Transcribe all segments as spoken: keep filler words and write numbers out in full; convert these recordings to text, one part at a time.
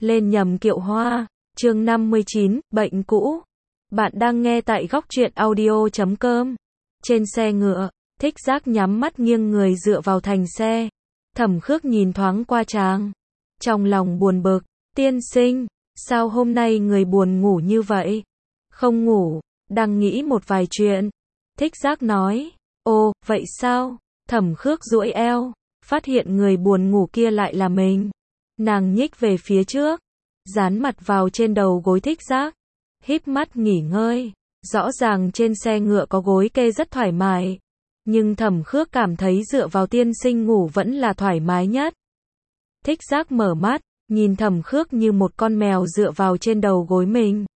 Lên nhầm kiệu hoa, chương năm mươi chín, bệnh cũ. Bạn đang nghe tại góc truyện audio chấm com. Trên xe ngựa, Thích Giác nhắm mắt nghiêng người dựa vào thành xe. Thẩm Khước nhìn thoáng qua chàng. Trong lòng buồn bực, tiên sinh, sao hôm nay người buồn ngủ như vậy? Không ngủ, đang nghĩ một vài chuyện. Thích Giác nói, ồ, vậy sao? Thẩm Khước duỗi eo, phát hiện người buồn ngủ kia lại là mình. Nàng nhích về phía trước, dán mặt vào trên đầu gối Thích Giác, híp mắt nghỉ ngơi. Rõ ràng trên xe ngựa có gối kê rất thoải mái, nhưng Thẩm Khước cảm thấy dựa vào tiên sinh ngủ vẫn là thoải mái nhất. Thích Giác mở mắt, nhìn Thẩm Khước như một con mèo dựa vào trên đầu gối mình.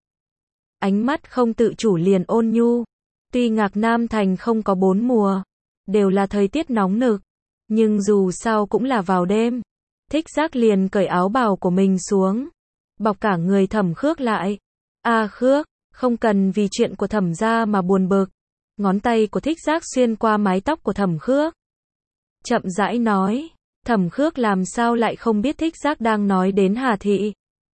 Ánh mắt không tự chủ liền ôn nhu. Tuy Ngạc Nam Thành không có bốn mùa, đều là thời tiết nóng nực, nhưng dù sao cũng là vào đêm. Thích Giác liền cởi áo bào của mình xuống, bọc cả người Thẩm Khước lại. A Khước, không cần vì chuyện của Thẩm gia mà buồn bực. Ngón tay của Thích Giác xuyên qua mái tóc của Thẩm Khước, chậm rãi nói. Thẩm Khước làm sao lại không biết Thích Giác đang nói đến Hà Thị.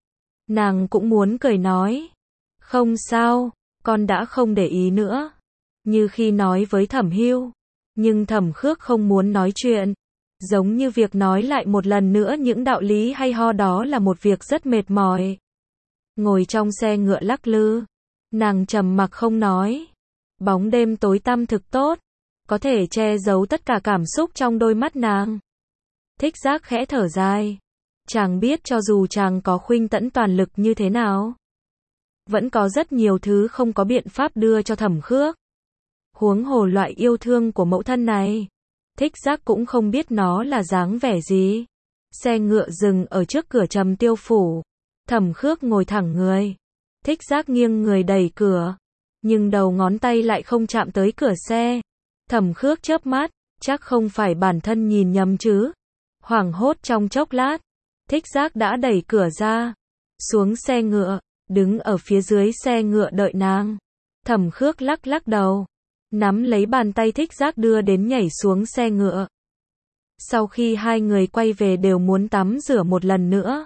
Nàng cũng muốn cười nói, không sao, con đã không để ý nữa, như khi nói với Thẩm Hưu. Nhưng Thẩm Khước không muốn nói chuyện, giống như việc nói lại một lần nữa những đạo lý hay ho đó là một việc rất mệt mỏi. Ngồi trong xe ngựa lắc lư, nàng trầm mặc không nói. Bóng đêm tối tăm thực tốt, có thể che giấu tất cả cảm xúc trong đôi mắt nàng. Thích Giác khẽ thở dài. Chàng biết cho dù chàng có khuynh tẫn toàn lực như thế nào, vẫn có rất nhiều thứ không có biện pháp đưa cho Thẩm Khước. Huống hồ loại yêu thương của mẫu thân này, Thích Giác cũng không biết nó là dáng vẻ gì. Xe ngựa dừng ở trước cửa Trầm Tiêu phủ. Thẩm Khước ngồi thẳng người. Thích Giác nghiêng người đẩy cửa, nhưng đầu ngón tay lại không chạm tới cửa xe. Thẩm Khước chớp mắt, chắc không phải bản thân nhìn nhầm chứ. Hoảng hốt trong chốc lát, Thích Giác đã đẩy cửa ra, xuống xe ngựa, đứng ở phía dưới xe ngựa đợi nàng. Thẩm Khước lắc lắc đầu, nắm lấy bàn tay Thích Giác đưa đến nhảy xuống xe ngựa. Sau khi hai người quay về đều muốn tắm rửa một lần nữa,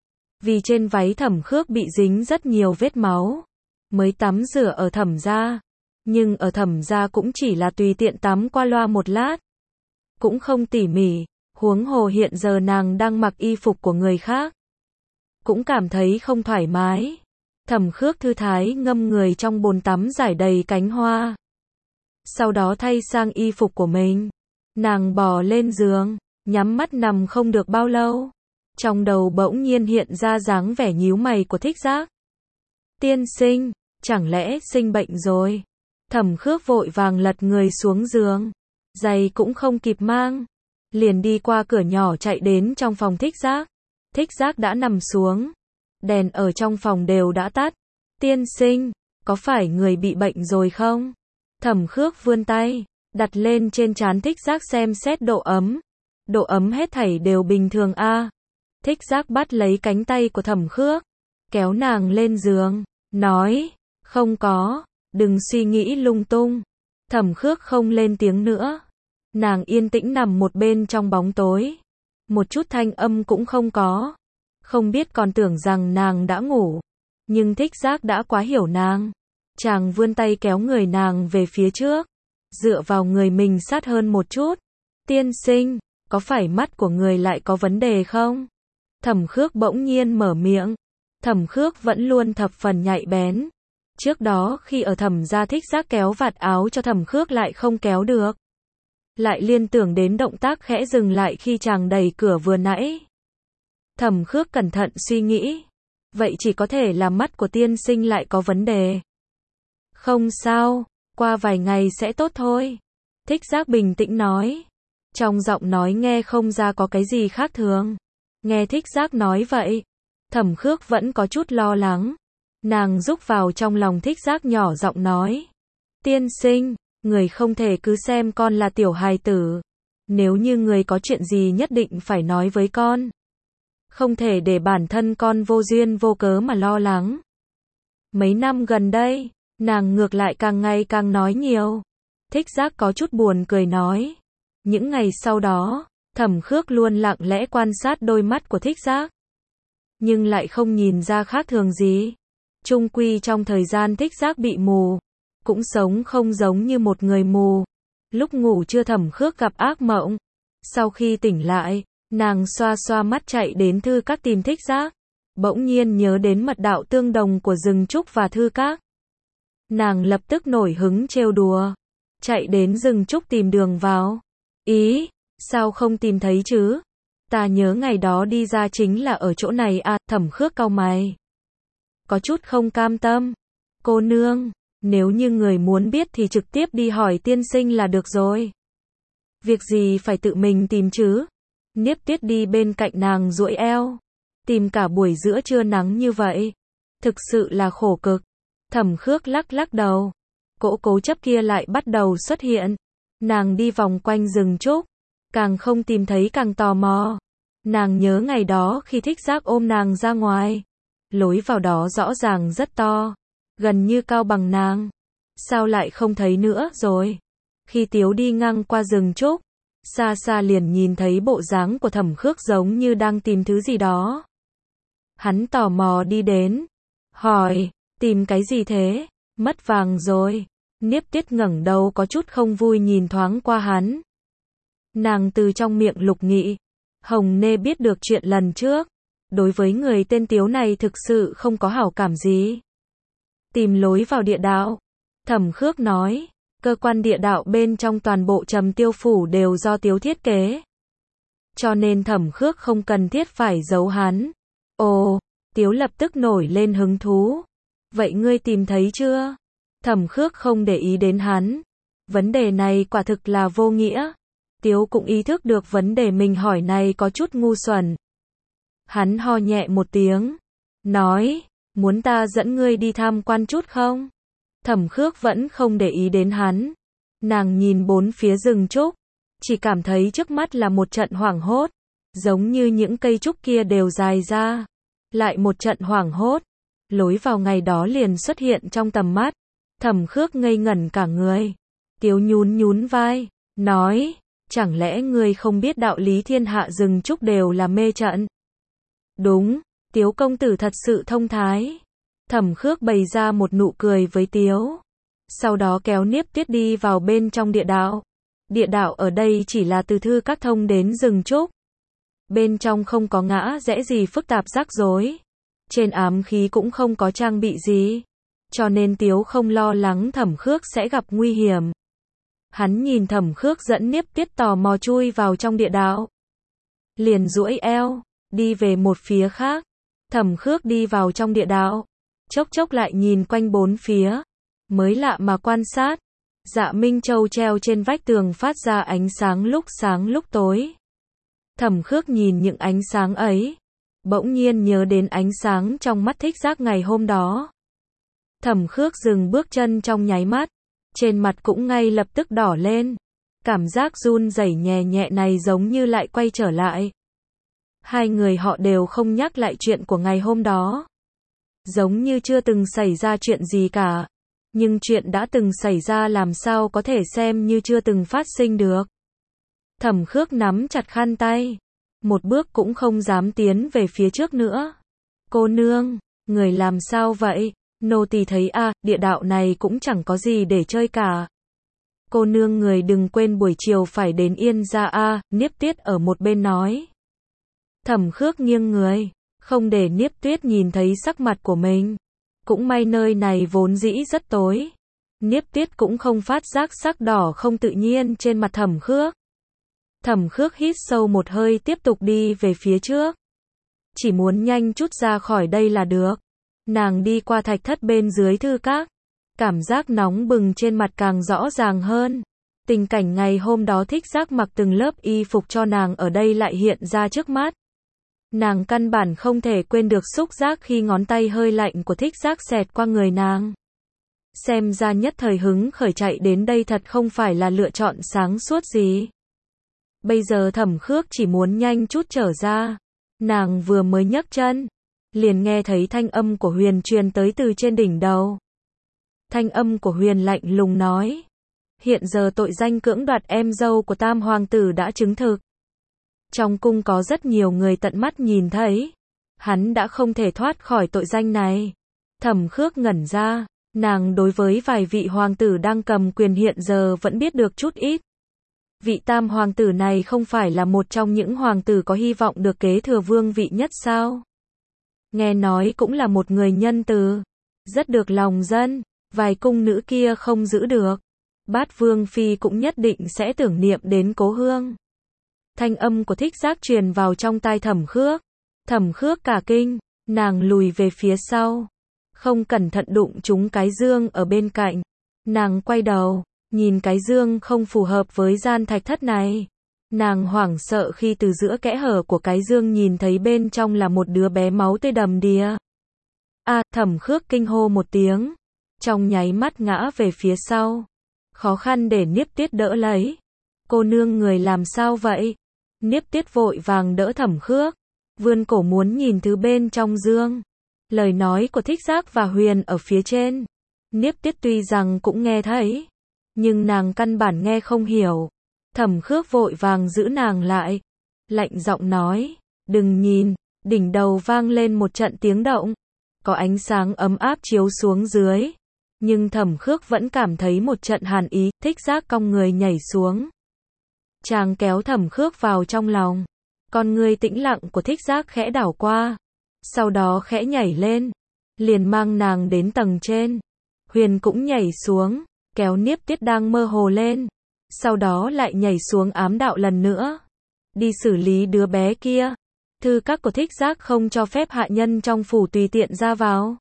vì trên váy Thẩm Khước bị dính rất nhiều vết máu, mới tắm rửa ở Thẩm gia. Nhưng ở Thẩm gia cũng chỉ là tùy tiện tắm qua loa một lát, cũng không tỉ mỉ. Huống hồ hiện giờ nàng đang mặc y phục của người khác, cũng cảm thấy không thoải mái. Thẩm Khước thư thái ngâm người trong bồn tắm rải đầy cánh hoa, sau đó thay sang y phục của mình. Nàng bò lên giường, nhắm mắt nằm không được bao lâu, trong đầu bỗng nhiên hiện ra dáng vẻ nhíu mày của Thích Giác. Tiên sinh, chẳng lẽ sinh bệnh rồi? Thẩm Khước vội vàng lật người xuống giường, giày cũng không kịp mang, liền đi qua cửa nhỏ chạy đến trong phòng Thích Giác. Thích Giác đã nằm xuống, đèn ở trong phòng đều đã tắt. Tiên sinh, có phải người bị bệnh rồi không? Thẩm Khước vươn tay, đặt lên trên trán Thích Giác xem xét độ ấm. Độ ấm hết thảy đều bình thường a. À. Thích Giác bắt lấy cánh tay của Thẩm Khước, kéo nàng lên giường, nói, không có, đừng suy nghĩ lung tung. Thẩm Khước không lên tiếng nữa. Nàng yên tĩnh nằm một bên trong bóng tối, một chút thanh âm cũng không có. Không biết còn tưởng rằng nàng đã ngủ, nhưng Thích Giác đã quá hiểu nàng. Chàng vươn tay kéo người nàng về phía trước, dựa vào người mình sát hơn một chút. Tiên sinh, có phải mắt của người lại có vấn đề không? Thẩm Khước bỗng nhiên mở miệng. Thẩm Khước vẫn luôn thập phần nhạy bén. Trước đó khi ở Thẩm gia Thích Giác kéo vạt áo cho Thẩm Khước lại không kéo được, lại liên tưởng đến động tác khẽ dừng lại khi chàng đẩy cửa vừa nãy. Thẩm Khước cẩn thận suy nghĩ, vậy chỉ có thể là mắt của tiên sinh lại có vấn đề. Không sao, qua vài ngày sẽ tốt thôi. Thích Giác bình tĩnh nói, trong giọng nói nghe không ra có cái gì khác thường. Nghe Thích Giác nói vậy, Thẩm Khước vẫn có chút lo lắng. Nàng rúc vào trong lòng Thích Giác nhỏ giọng nói, tiên sinh, người không thể cứ xem con là tiểu hài tử. Nếu như người có chuyện gì nhất định phải nói với con, không thể để bản thân con vô duyên vô cớ mà lo lắng. Mấy năm gần đây, nàng ngược lại càng ngày càng nói nhiều. Thích Giác có chút buồn cười nói. Những ngày sau đó, Thẩm Khước luôn lặng lẽ quan sát đôi mắt của Thích Giác. nhưng lại không nhìn ra khác thường gì. Chung quy trong thời gian thích giác bị mù, cũng sống không giống như một người mù. Lúc ngủ trưa Thẩm Khước gặp ác mộng. Sau khi tỉnh lại, nàng xoa xoa mắt chạy đến Thư Các tìm thích giác. Bỗng nhiên nhớ đến mật đạo tương đồng của rừng trúc và Thư Các. Nàng lập tức nổi hứng trêu đùa. Chạy đến rừng trúc tìm đường vào. Ý, sao không tìm thấy chứ? Ta nhớ ngày đó đi ra chính là ở chỗ này à, Thẩm Khước cau mày. Có chút không cam tâm. Cô nương, nếu như người muốn biết thì trực tiếp đi hỏi tiên sinh là được rồi. Việc gì phải tự mình tìm chứ? Niếp Tuyết đi bên cạnh nàng duỗi eo. Tìm cả buổi giữa trưa nắng như vậy. Thực sự là khổ cực. Thẩm Khước lắc lắc đầu. Cỗ cố chấp kia lại bắt đầu xuất hiện. Nàng đi vòng quanh rừng trúc. Càng không tìm thấy càng tò mò. Nàng nhớ ngày đó khi thích giác ôm nàng ra ngoài. Lối vào đó rõ ràng rất to. Gần như cao bằng nàng. Sao lại không thấy nữa rồi? Khi Tiếu đi ngang qua rừng trúc, xa xa liền nhìn thấy bộ dáng của Thẩm Khước giống như đang tìm thứ gì đó. Hắn tò mò đi đến. Hỏi, tìm cái gì thế? Mất vàng rồi. Niếp Tuyết ngẩng đầu có chút không vui nhìn thoáng qua hắn. Nàng từ trong miệng Lục Nghị, Hồng Nê biết được chuyện lần trước. Đối với người tên Tiếu này thực sự không có hảo cảm gì. Tìm lối vào địa đạo. Thẩm Khước nói, cơ quan địa đạo bên trong toàn bộ Trầm Tiêu Phủ đều do Tiếu thiết kế. Cho nên Thẩm Khước không cần thiết phải giấu hắn. Ồ, Tiếu lập tức nổi lên hứng thú. Vậy ngươi tìm thấy chưa? Thẩm Khước không để ý đến hắn. Vấn đề này quả thực là vô nghĩa. Tiếu cũng ý thức được vấn đề mình hỏi này có chút ngu xuẩn. Hắn ho nhẹ một tiếng. Nói, muốn ta dẫn ngươi đi tham quan chút không? Thẩm Khước vẫn không để ý đến hắn. Nàng nhìn bốn phía rừng trúc. Chỉ cảm thấy trước mắt là một trận hoảng hốt. Giống như những cây trúc kia đều dài ra. Lại một trận hoảng hốt. Lối vào ngày đó liền xuất hiện trong tầm mắt. Thẩm Khước ngây ngẩn cả người. Tiếu nhún nhún vai. Nói, chẳng lẽ ngươi không biết đạo lý thiên hạ rừng trúc đều là mê trận? Đúng, Tiếu công tử thật sự thông thái. Thẩm Khước bày ra một nụ cười với Tiếu. Sau đó kéo Niếp Tuyết đi vào bên trong địa đạo. Địa đạo ở đây chỉ là từ Thư Các thông đến rừng trúc. Bên trong không có ngã rẽ gì phức tạp rắc rối. Trên ám khí cũng không có trang bị gì. Cho nên Tiếu không lo lắng Thẩm Khước sẽ gặp nguy hiểm. Hắn nhìn Thẩm Khước dẫn Niếp Tuyết tò mò chui vào trong địa đạo. Liền duỗi eo, đi về một phía khác. Thẩm Khước đi vào trong địa đạo. Chốc chốc lại nhìn quanh bốn phía. Mới lạ mà quan sát. Dạ Minh Châu treo trên vách tường phát ra ánh sáng lúc sáng lúc tối. Thẩm Khước nhìn những ánh sáng ấy. Bỗng nhiên nhớ đến ánh sáng trong mắt thích giác ngày hôm đó. Thẩm Khước dừng bước chân trong nháy mắt. Trên mặt cũng ngay lập tức đỏ lên. Cảm giác run rẩy nhẹ nhẹ này giống như lại quay trở lại. Hai người họ đều không nhắc lại chuyện của ngày hôm đó. Giống như chưa từng xảy ra chuyện gì cả. Nhưng chuyện đã từng xảy ra làm sao có thể xem như chưa từng phát sinh được. Thẩm Khước nắm chặt khăn tay. Một bước cũng không dám tiến về phía trước nữa. Cô nương, người làm sao vậy? Nô tỳ thấy a, à, địa đạo này cũng chẳng có gì để chơi cả. Cô nương người đừng quên buổi chiều phải đến Yên gia a, à, Niếp Tuyết ở một bên nói. Thẩm Khước nghiêng người, không để Niếp Tuyết nhìn thấy sắc mặt của mình. Cũng may nơi này vốn dĩ rất tối. Niếp Tuyết cũng không phát giác sắc đỏ không tự nhiên trên mặt Thẩm Khước. Thẩm Khước hít sâu một hơi tiếp tục đi về phía trước. Chỉ muốn nhanh chút ra khỏi đây là được. Nàng đi qua thạch thất bên dưới Thư Các. Cảm giác nóng bừng trên mặt càng rõ ràng hơn. Tình cảnh ngày hôm đó thích giác mặc từng lớp y phục cho nàng ở đây lại hiện ra trước mắt. Nàng căn bản không thể quên được xúc giác khi ngón tay hơi lạnh của thích giác xẹt qua người nàng. Xem ra nhất thời hứng khởi chạy đến đây thật không phải là lựa chọn sáng suốt gì. Bây giờ Thẩm Khước chỉ muốn nhanh chút trở ra. Nàng vừa mới nhấc chân, liền nghe thấy thanh âm của Huyền truyền tới từ trên đỉnh đầu. Thanh âm của Huyền lạnh lùng nói. Hiện giờ tội danh cưỡng đoạt em dâu của Tam Hoàng tử đã chứng thực. Trong cung có rất nhiều người tận mắt nhìn thấy. hắn đã không thể thoát khỏi tội danh này. Thẩm Khước ngẩn ra, nàng đối với vài vị hoàng tử đang cầm quyền hiện giờ vẫn biết được chút ít. Vị tam hoàng tử này không phải là một trong những hoàng tử có hy vọng được kế thừa vương vị nhất sao? Nghe nói cũng là một người nhân từ, rất được lòng dân, vài cung nữ kia không giữ được. Bát Vương Phi cũng nhất định sẽ tưởng niệm đến cố hương. Thanh âm của Thích Giác truyền vào trong tai Thẩm Khước. Thẩm Khước cả kinh, nàng lùi về phía sau. Không cẩn thận đụng trúng cái dương ở bên cạnh. Nàng quay đầu, nhìn cái dương không phù hợp với gian thạch thất này. Nàng hoảng sợ khi từ giữa kẽ hở của cái dương nhìn thấy bên trong là một đứa bé máu tươi đầm đìa. A, à, Thẩm Khước kinh hô một tiếng. Trong nháy mắt ngã về phía sau. Khó khăn để Niếp Tiết đỡ lấy. Cô nương người làm sao vậy? Niếp Tiết vội vàng đỡ Thẩm Khước. Vươn cổ muốn nhìn thứ bên trong dương. Lời nói của Thích Giác và Huyền ở phía trên. Niếp Tiết tuy rằng cũng nghe thấy. Nhưng nàng căn bản nghe không hiểu. Thẩm Khước vội vàng giữ nàng lại. Lạnh giọng nói. Đừng nhìn. Đỉnh đầu vang lên một trận tiếng động. Có ánh sáng ấm áp chiếu xuống dưới. Nhưng Thẩm Khước vẫn cảm thấy một trận hàn ý. Thích Giác cong người nhảy xuống. Chàng kéo Thẩm Khước vào trong lòng. Con người tĩnh lặng của Thích Giác khẽ đảo qua. Sau đó khẽ nhảy lên. Liền mang nàng đến tầng trên. Huyền cũng nhảy xuống. Kéo Niếp Tiết đang mơ hồ lên. Sau đó lại nhảy xuống ám đạo lần nữa. Đi xử lý đứa bé kia. Thư các của Thích Giác không cho phép hạ nhân trong phủ tùy tiện ra vào.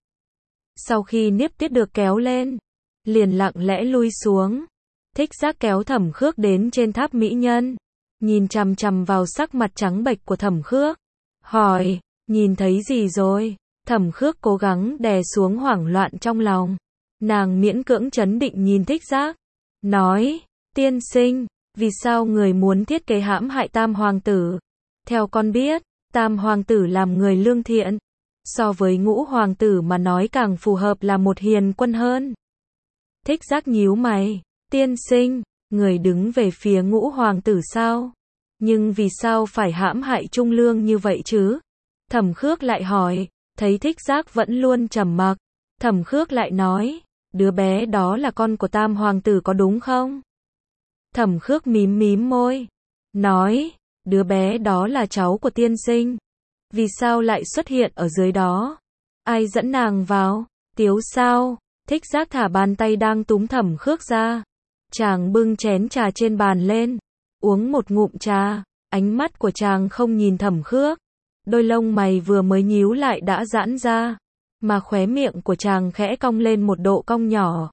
Sau khi Niếp Tiết được kéo lên. Liền lặng lẽ lui xuống. Thích Giác kéo Thẩm Khước đến trên tháp mỹ nhân. Nhìn chằm chằm vào sắc mặt trắng bệch của Thẩm Khước. Hỏi, nhìn thấy gì rồi? Thẩm Khước cố gắng đè xuống hoảng loạn trong lòng. Nàng miễn cưỡng trấn định nhìn Thích Giác. Nói, tiên sinh, vì sao người muốn thiết kế hãm hại tam hoàng tử? Theo con biết, tam hoàng tử làm người lương thiện. So với ngũ hoàng tử mà nói càng phù hợp là một hiền quân hơn. Thích Giác nhíu mày. Tiên sinh, người đứng về phía ngũ hoàng tử sao? Nhưng vì sao phải hãm hại Trung Lương như vậy chứ? Thẩm Khước lại hỏi. Thấy Thích Giác vẫn luôn trầm mặc. Thẩm Khước lại nói. Đứa bé đó là con của tam hoàng tử có đúng không? Thẩm Khước mím mím môi. Nói. Đứa bé đó là cháu của tiên sinh. Vì sao lại xuất hiện ở dưới đó? Ai dẫn nàng vào? Tiếu sao? Thích Giác thả bàn tay đang túm Thẩm Khước ra. Chàng bưng chén trà trên bàn lên. Uống một ngụm trà. Ánh mắt của chàng không nhìn Thẩm Khước. Đôi lông mày vừa mới nhíu lại đã giãn ra. Mà khóe miệng của chàng khẽ cong lên một độ cong nhỏ.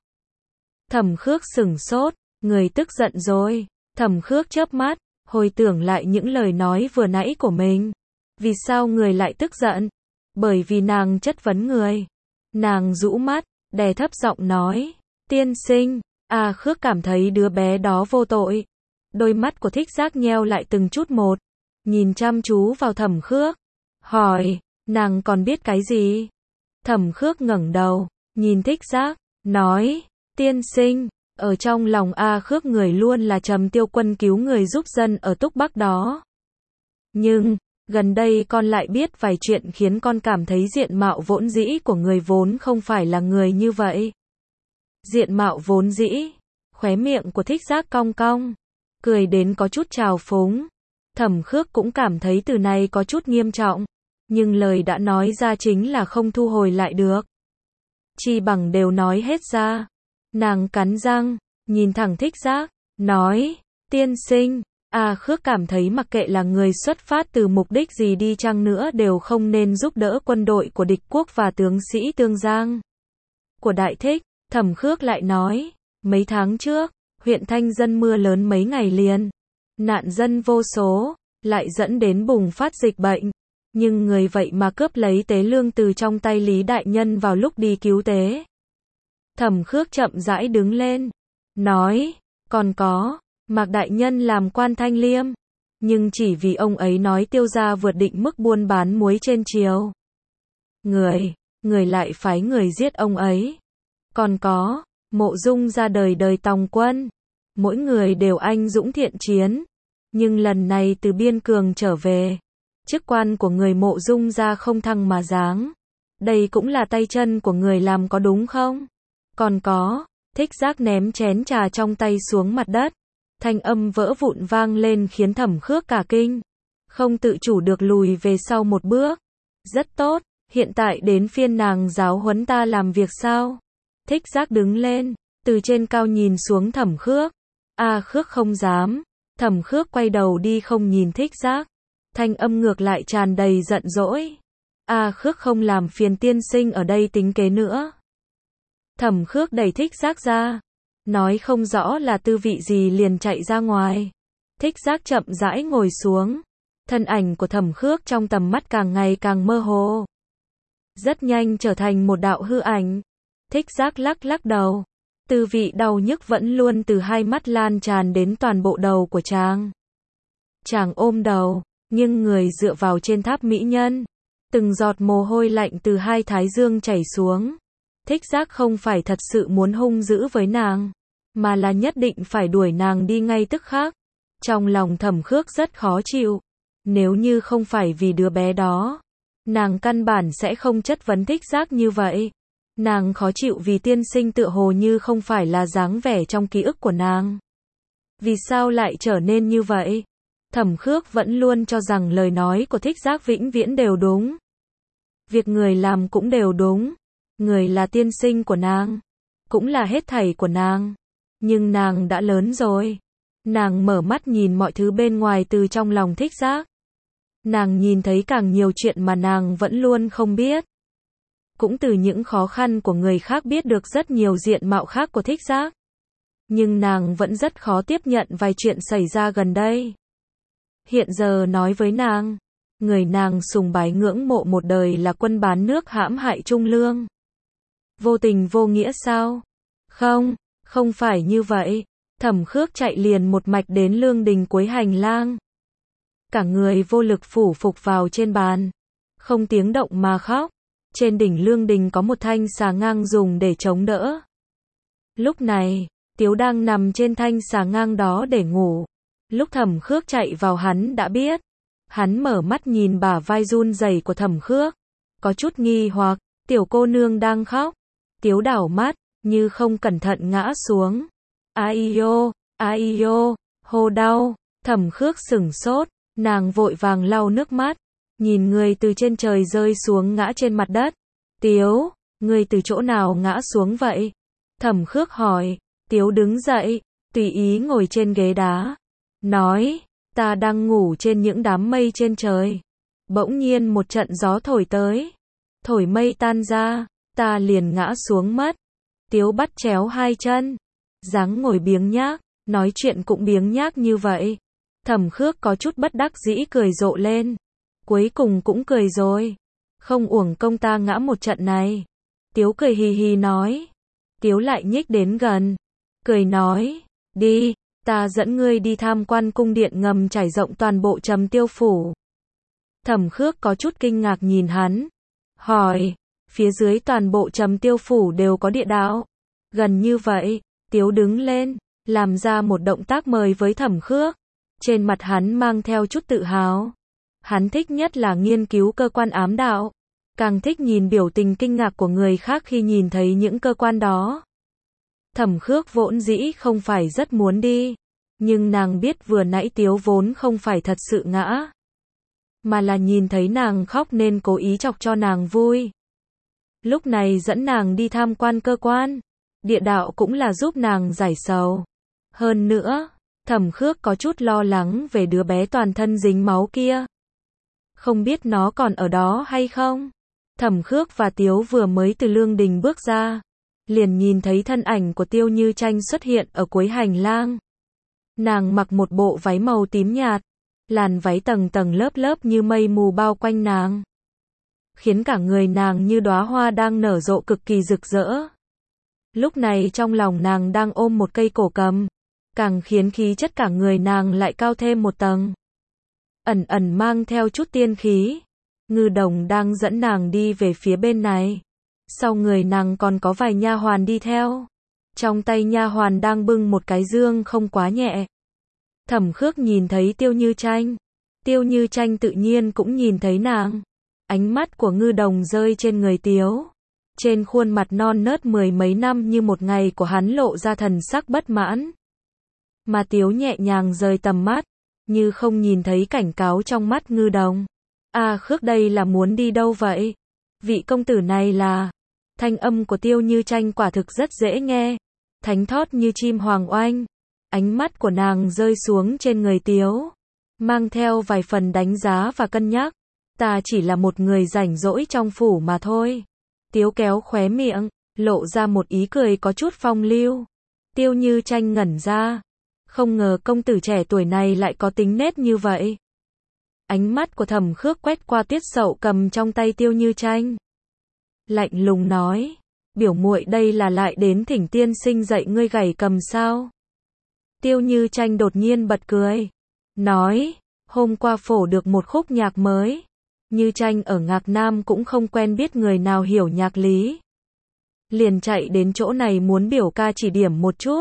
Thẩm Khước sửng sốt. Người tức giận rồi. Thẩm Khước chớp mắt. Hồi tưởng lại những lời nói vừa nãy của mình. Vì sao người lại tức giận? Bởi vì nàng chất vấn người. Nàng rũ mắt. Đè thấp giọng nói. Tiên sinh. À, Khước cảm thấy đứa bé đó vô tội. Đôi mắt của Thích Giác nheo lại từng chút một. Nhìn chăm chú vào Thẩm Khước. Hỏi. Nàng còn biết cái gì? Thẩm Khước ngẩng đầu. Nhìn Thích Giác. Nói. Tiên sinh. Ở trong lòng A Khước người luôn là Trầm Tiêu Quân cứu người giúp dân ở Túc Bắc đó. Nhưng, gần đây con lại biết vài chuyện khiến con cảm thấy diện mạo vốn dĩ của người vốn không phải là người như vậy. Diện mạo vốn dĩ. Khóe miệng của Thích Giác cong cong. Cười đến có chút trào phúng. Thẩm Khước cũng cảm thấy từ này có chút nghiêm trọng. Nhưng lời đã nói ra chính là không thu hồi lại được. Chi bằng đều nói hết ra. Nàng cắn răng, nhìn thẳng Thích Giác, nói, tiên sinh, A Khước cảm thấy mặc kệ là người xuất phát từ mục đích gì đi chăng nữa đều không nên giúp đỡ quân đội của địch quốc và tướng sĩ Tương Giang. Của Đại Thích, Thẩm Khước lại nói, mấy tháng trước, huyện Thanh Dân mưa lớn mấy ngày liền, nạn dân vô số, lại dẫn đến bùng phát dịch bệnh. Nhưng người vậy mà cướp lấy tế lương từ trong tay Lý Đại Nhân vào lúc đi cứu tế. Thẩm Khước chậm rãi đứng lên, nói, còn có, Mạc Đại Nhân làm quan Thanh Liêm, nhưng chỉ vì ông ấy nói Tiêu gia vượt định mức buôn bán muối trên triều. Người, người lại phái người giết ông ấy. Còn có, Mộ Dung ra đời đời tòng quân, mỗi người đều anh dũng thiện chiến, nhưng lần này từ biên cường trở về, Chức quan của người Mộ Dung gia không thăng mà giáng. Đây cũng là tay chân của người làm có đúng không? Còn có, Thích Giác ném chén trà trong tay xuống mặt đất. Thanh âm vỡ vụn vang lên khiến Thẩm Khước cả kinh. Không tự chủ được lùi về sau một bước. Rất tốt, hiện tại đến phiên nàng giáo huấn ta làm việc sao? Thích Giác đứng lên, từ trên cao nhìn xuống Thẩm Khước. A Khước không dám. Thẩm Khước quay đầu đi không nhìn Thích Giác. Thanh âm ngược lại tràn đầy giận dỗi. A Khước không làm phiền tiên sinh ở đây tính kế nữa. Thẩm Khước đẩy Thích Giác ra. Nói không rõ là tư vị gì liền chạy ra ngoài. Thích Giác chậm rãi ngồi xuống. Thân ảnh của Thẩm Khước trong tầm mắt càng ngày càng mơ hồ. Rất nhanh trở thành một đạo hư ảnh. Thích Giác lắc lắc đầu. Tư vị đau nhức vẫn luôn từ hai mắt lan tràn đến toàn bộ đầu của chàng. Chàng ôm đầu, nhưng người dựa vào trên tháp mỹ nhân. Từng giọt mồ hôi lạnh từ hai thái dương chảy xuống. Thích Giác không phải thật sự muốn hung dữ với nàng, mà là nhất định phải đuổi nàng đi ngay tức khắc. Trong lòng Thẩm Khước rất khó chịu. Nếu như không phải vì đứa bé đó, nàng căn bản sẽ không chất vấn Thích Giác như vậy. Nàng khó chịu vì tiên sinh tựa hồ như không phải là dáng vẻ trong ký ức của nàng. Vì sao lại trở nên như vậy? Thẩm Khước vẫn luôn cho rằng lời nói của Thích Giác vĩnh viễn đều đúng. Việc người làm cũng đều đúng. Người là tiên sinh của nàng, cũng là hết thảy của nàng. Nhưng nàng đã lớn rồi. Nàng mở mắt nhìn mọi thứ bên ngoài từ trong lòng Thích Giác. Nàng nhìn thấy càng nhiều chuyện mà nàng vẫn luôn không biết. Cũng từ những khó khăn của người khác biết được rất nhiều diện mạo khác của Thích Giác. Nhưng nàng vẫn rất khó tiếp nhận vài chuyện xảy ra gần đây. Hiện giờ nói với nàng, người nàng sùng bái ngưỡng mộ một đời là quân bán nước hãm hại Trung Lương. Vô tình vô nghĩa sao? Không, không phải như vậy. Thẩm Khước chạy liền một mạch đến lương đình cuối hành lang. Cả người vô lực phủ phục vào trên bàn. Không tiếng động mà khóc. Trên đỉnh lương đình có một thanh xà ngang dùng để chống đỡ. Lúc này, Tiếu đang nằm trên thanh xà ngang đó để ngủ. Lúc Thẩm Khước chạy vào hắn đã biết. Hắn mở mắt nhìn bả vai run rẩy của Thẩm Khước. Có chút nghi hoặc, tiểu cô nương đang khóc. Tiếu đảo mắt, như không cẩn thận ngã xuống. Ai yo, ai yo, hô đau. Thẩm Khước sửng sốt, nàng vội vàng lau nước mắt. Nhìn người từ trên trời rơi xuống ngã trên mặt đất. Tiếu, người từ chỗ nào ngã xuống vậy? Thẩm Khước hỏi. Tiếu đứng dậy, tùy ý ngồi trên ghế đá. Nói, ta đang ngủ trên những đám mây trên trời. Bỗng nhiên một trận gió thổi tới. Thổi mây tan ra, ta liền ngã xuống mất. Tiếu bắt chéo hai chân. Dáng ngồi biếng nhác, nói chuyện cũng biếng nhác như vậy. Thẩm Khước có chút bất đắc dĩ cười rộ lên. Cuối cùng cũng cười rồi. Không uổng công ta ngã một trận này. Tiếu cười hì hì nói. Tiếu lại nhích đến gần. Cười nói, đi, ta dẫn ngươi đi tham quan cung điện ngầm trải rộng toàn bộ Trầm Tiêu Phủ. Thẩm Khước có chút kinh ngạc nhìn hắn. Hỏi, phía dưới toàn bộ Trầm Tiêu Phủ đều có địa đạo. Gần như vậy, Tiếu đứng lên, làm ra một động tác mời với Thẩm Khước. Trên mặt hắn mang theo chút tự hào. Hắn thích nhất là nghiên cứu cơ quan ám đạo. Càng thích nhìn biểu tình kinh ngạc của người khác khi nhìn thấy những cơ quan đó. Thẩm Khước vốn dĩ không phải rất muốn đi. Nhưng nàng biết vừa nãy Tiếu vốn không phải thật sự ngã. Mà là nhìn thấy nàng khóc nên cố ý chọc cho nàng vui. Lúc này dẫn nàng đi tham quan cơ quan. Địa đạo cũng là giúp nàng giải sầu. Hơn nữa, Thẩm Khước có chút lo lắng về đứa bé toàn thân dính máu kia. Không biết nó còn ở đó hay không? Thẩm Khước và Tiếu vừa mới từ lương đình bước ra. Liền nhìn thấy thân ảnh của Tiêu Như Tranh xuất hiện ở cuối hành lang. Nàng mặc một bộ váy màu tím nhạt. Làn váy tầng tầng lớp lớp như mây mù bao quanh nàng. Khiến cả người nàng như đóa hoa đang nở rộ cực kỳ rực rỡ. Lúc này trong lòng nàng đang ôm một cây cổ cầm. Càng khiến khí chất cả người nàng lại cao thêm một tầng. Ẩn ẩn mang theo chút tiên khí. Ngư Đồng đang dẫn nàng đi về phía bên này. Sau người nàng còn có vài nha hoàn đi theo. Trong tay nha hoàn đang bưng một cái dương không quá nhẹ. Thẩm Khước nhìn thấy Tiêu Như Tranh. Tiêu Như Tranh tự nhiên cũng nhìn thấy nàng. Ánh mắt của Ngư Đồng rơi trên người Tiếu. Trên khuôn mặt non nớt mười mấy năm như một ngày của hắn lộ ra thần sắc bất mãn. Mà Tiếu nhẹ nhàng rời tầm mắt, như không nhìn thấy cảnh cáo trong mắt Ngư Đồng. À Khước đây là muốn đi đâu vậy? Vị công tử này là... Thanh âm của Tiêu Như Tranh quả thực rất dễ nghe. Thánh thót như chim hoàng oanh. Ánh mắt của nàng rơi xuống trên người Tiếu. Mang theo vài phần đánh giá và cân nhắc. Ta chỉ là một người rảnh rỗi trong phủ mà thôi. Tiếu kéo khóe miệng, lộ ra một ý cười có chút phong lưu. Tiêu Như Tranh ngẩn ra. Không ngờ công tử trẻ tuổi này lại có tính nết như vậy. Ánh mắt của Thẩm Khước quét qua Tuyết Sậu cầm trong tay Tiêu Như Tranh. Lạnh lùng nói, biểu muội đây là lại đến thỉnh tiên sinh dạy ngươi gảy cầm sao? Tiêu Như Tranh đột nhiên bật cười. Nói, hôm qua phổ được một khúc nhạc mới. Như Tranh ở Ngạc Nam cũng không quen biết người nào hiểu nhạc lý. Liền chạy đến chỗ này muốn biểu ca chỉ điểm một chút.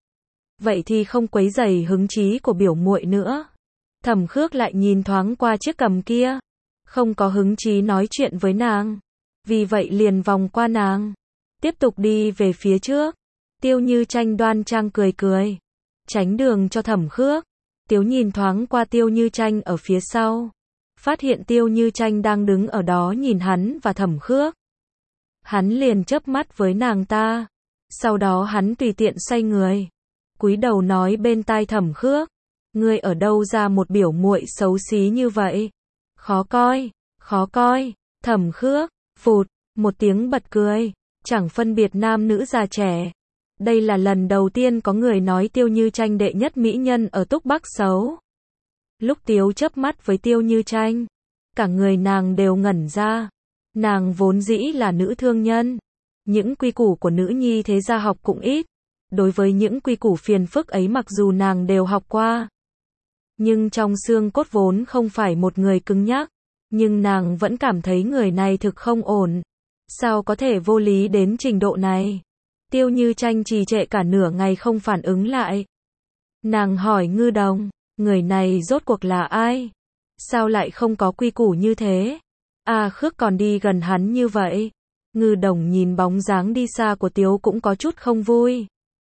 Vậy thì không quấy rầy hứng chí của biểu muội nữa. Thẩm Khước lại nhìn thoáng qua chiếc cầm kia. Không có hứng chí nói chuyện với nàng. Vì vậy liền vòng qua nàng. Tiếp tục đi về phía trước. Tiêu Như Tranh đoan trang cười cười. Tránh đường cho Thẩm Khước. Tiếu nhìn thoáng qua Tiêu Như Tranh ở phía sau. Phát hiện Tiêu Như Tranh đang đứng ở đó nhìn hắn và Thẩm Khước. Hắn liền chớp mắt với nàng ta. Sau đó hắn tùy tiện xoay người. Cúi đầu nói bên tai Thẩm Khước. Ngươi ở đâu ra một biểu muội xấu xí như vậy? Khó coi, khó coi. Thẩm Khước, phụt, một tiếng bật cười. Chẳng phân biệt nam nữ già trẻ. Đây là lần đầu tiên có người nói Tiêu Như Tranh đệ nhất mỹ nhân ở Túc Bắc xấu. Lúc Tiếu chớp mắt với Tiêu Như Tranh, cả người nàng đều ngẩn ra. Nàng vốn dĩ là nữ thương nhân. Những quy củ của nữ nhi thế gia học cũng ít. Đối với những quy củ phiền phức ấy mặc dù nàng đều học qua. Nhưng trong xương cốt vốn không phải một người cứng nhắc. Nhưng nàng vẫn cảm thấy người này thực không ổn. Sao có thể vô lý đến trình độ này? Tiêu Như Tranh trì trệ cả nửa ngày không phản ứng lại. Nàng hỏi Ngư Đồng, người này rốt cuộc là ai? Sao lại không có quy củ như thế? À Khước còn đi gần hắn như vậy. Ngư Đồng nhìn bóng dáng đi xa của Tiếu cũng có chút không vui.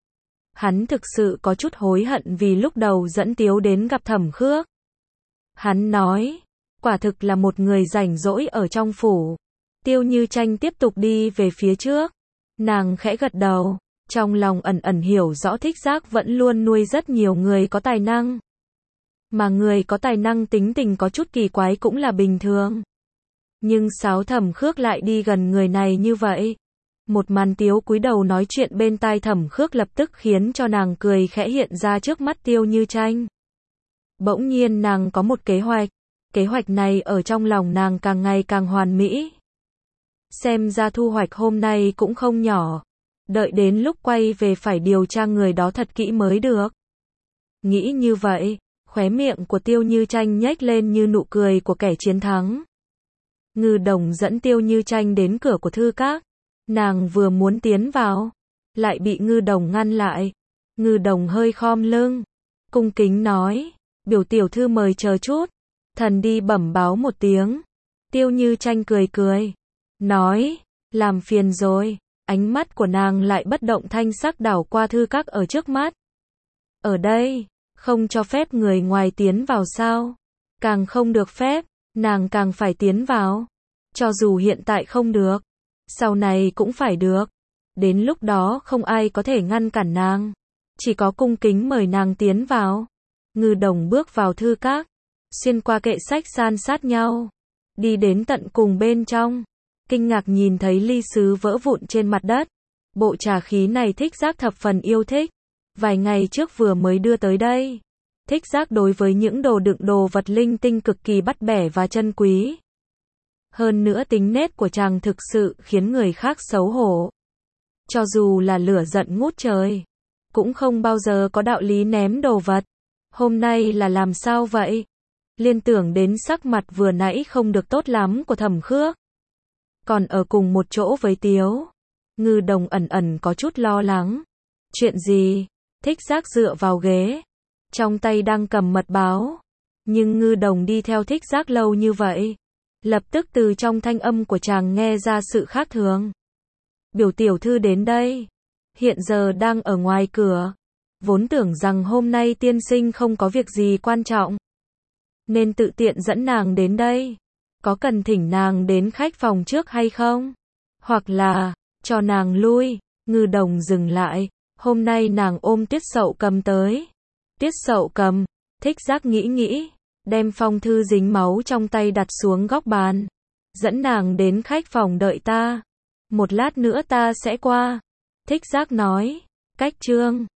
Hắn thực sự có chút hối hận vì lúc đầu dẫn Tiếu đến gặp Thẩm Khước. Hắn nói, quả thực là một người rảnh rỗi ở trong phủ. Tiêu Như Tranh tiếp tục đi về phía trước. Nàng khẽ gật đầu, trong lòng ẩn ẩn hiểu rõ Thích Giác vẫn luôn nuôi rất nhiều người có tài năng. Mà người có tài năng tính tình có chút kỳ quái cũng là bình thường. Nhưng sao Thẩm Khước lại đi gần người này như vậy? Một màn Tiếu cúi đầu nói chuyện bên tai Thẩm Khước lập tức khiến cho nàng cười khẽ hiện ra trước mắt Tiêu Như Tranh. Bỗng nhiên nàng có một kế hoạch. Kế hoạch này ở trong lòng nàng càng ngày càng hoàn mỹ. Xem ra thu hoạch hôm nay cũng không nhỏ. Đợi đến lúc quay về phải điều tra người đó thật kỹ mới được. Nghĩ như vậy, khóe miệng của Tiêu Như Tranh nhếch lên như nụ cười của kẻ chiến thắng. Ngư Đồng dẫn Tiêu Như Tranh đến cửa của thư các. Nàng vừa muốn tiến vào, lại bị Ngư Đồng ngăn lại. Ngư Đồng hơi khom lưng, cung kính nói, biểu tiểu thư mời chờ chút, thần đi bẩm báo một tiếng. Tiêu Như Tranh cười cười, nói, làm phiền rồi. Ánh mắt của nàng lại bất động thanh sắc đảo qua thư các ở trước mắt. Ở đây, không cho phép người ngoài tiến vào sao? Càng không được phép, nàng càng phải tiến vào. Cho dù hiện tại không được, sau này cũng phải được. Đến lúc đó không ai có thể ngăn cản nàng. Chỉ có cung kính mời nàng tiến vào. Ngư Đồng bước vào thư các, xuyên qua kệ sách san sát nhau, đi đến tận cùng bên trong. Kinh ngạc nhìn thấy ly sứ vỡ vụn trên mặt đất. Bộ trà khí này Thích Giác thập phần yêu thích. Vài ngày trước vừa mới đưa tới đây. Thích Giác đối với những đồ đựng đồ vật linh tinh cực kỳ bắt bẻ và chân quý. Hơn nữa tính nết của chàng thực sự khiến người khác xấu hổ. Cho dù là lửa giận ngút trời, cũng không bao giờ có đạo lý ném đồ vật. Hôm nay là làm sao vậy? Liên tưởng đến sắc mặt vừa nãy không được tốt lắm của Thẩm Khước. Còn ở cùng một chỗ với Tiếu. Ngư Đồng ẩn ẩn có chút lo lắng. Chuyện gì? Thích Giác dựa vào ghế. Trong tay đang cầm mật báo. Nhưng Ngư Đồng đi theo Thích Giác lâu như vậy, lập tức từ trong thanh âm của chàng nghe ra sự khác thường. Biểu tiểu thư đến đây, hiện giờ đang ở ngoài cửa, vốn tưởng rằng hôm nay tiên sinh không có việc gì quan trọng, nên tự tiện dẫn nàng đến đây. Có cần thỉnh nàng đến khách phòng trước hay không? Hoặc là, cho nàng lui. Ngư Đồng dừng lại, hôm nay nàng ôm Tiết Sậu Cầm tới. Tiết Sậu Cầm, Thích Giác nghĩ nghĩ, đem phong thư dính máu trong tay đặt xuống góc bàn. Dẫn nàng đến khách phòng đợi ta. Một lát nữa ta sẽ qua. Thích Giác nói, cách chương